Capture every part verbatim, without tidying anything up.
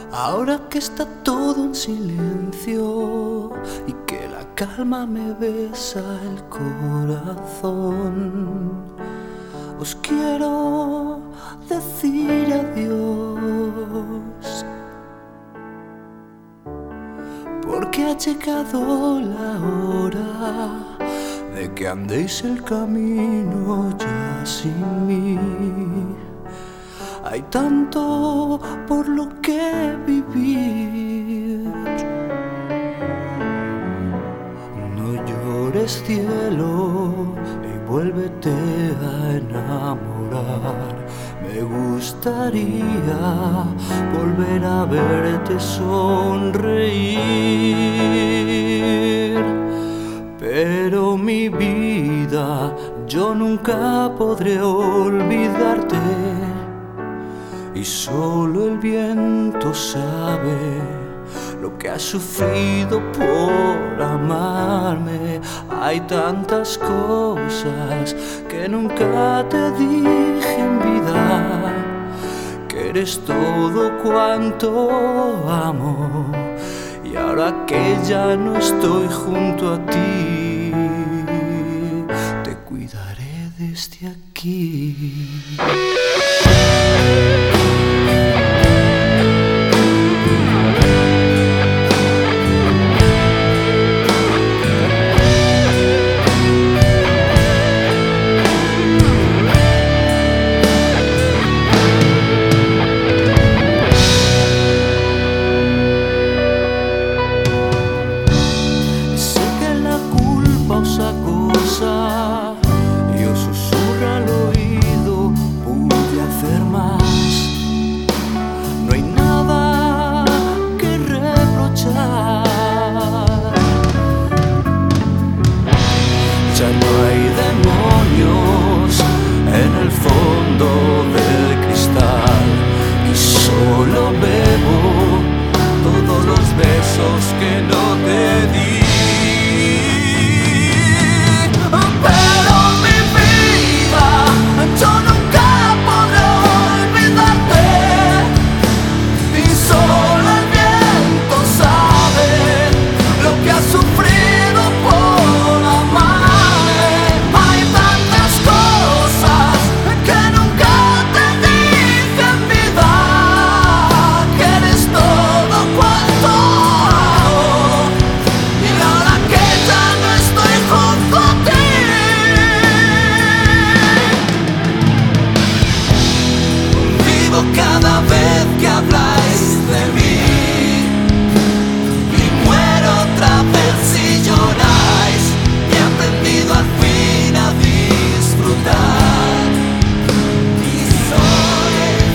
Ahora que está todo en silencio y que la calma me besa el corazón, os quiero decir adiós, porque ha llegado la hora de que andéis el camino ya sin mí. Hay tanto por lo que vivir. No llores, cielo, y vuélvete a enamorar. Me gustaría volver a verte sonreír, pero mi vida, yo nunca podré olvidarte. Y solo el viento sabe lo que has sufrido por amarme. Hay tantas cosas que nunca te dije en vida, que eres todo cuanto amo. Y ahora que ya no estoy junto a ti, te cuidaré desde aquí. Y os susurra al oído, pude hacer más. No hay nada que reprochar. Ya no hay demonios en el fondo del cristal, y solo bebo todos los besos que no te di. Cada vez que habláis de mí, y muero otra vez si lloráis. He aprendido al fin a disfrutar y soy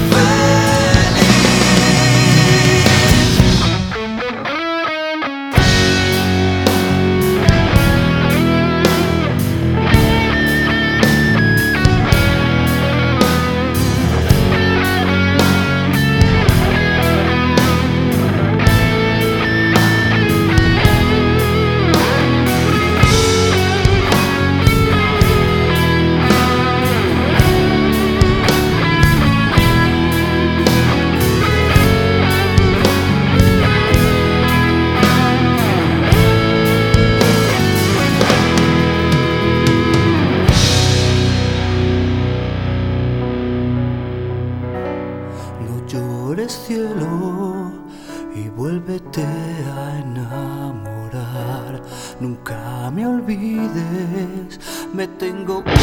cielo, y vuélvete a enamorar. Nunca me olvides, me tengo que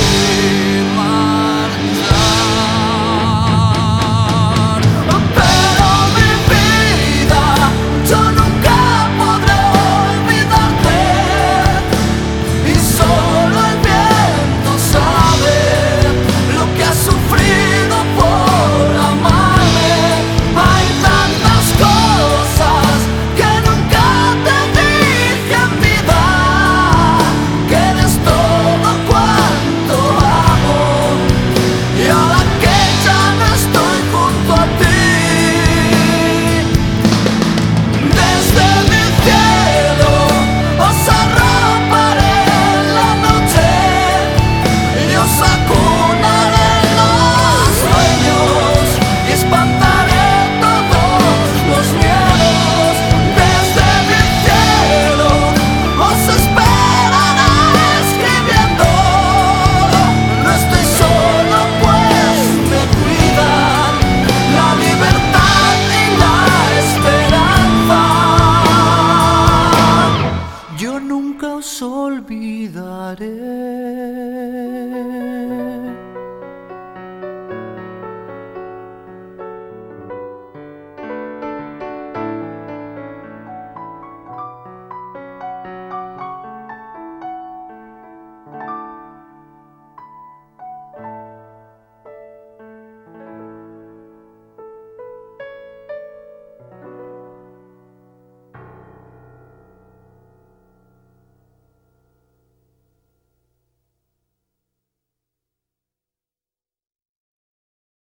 marchar. Pero mi vida, yo nunca podré olvidarte, y solo el viento sabe lo que has sufrido por amarme. Hay tantas cosas que nunca te dije en vida, que eres todo cuanto amo. Y ahora que olvidaré.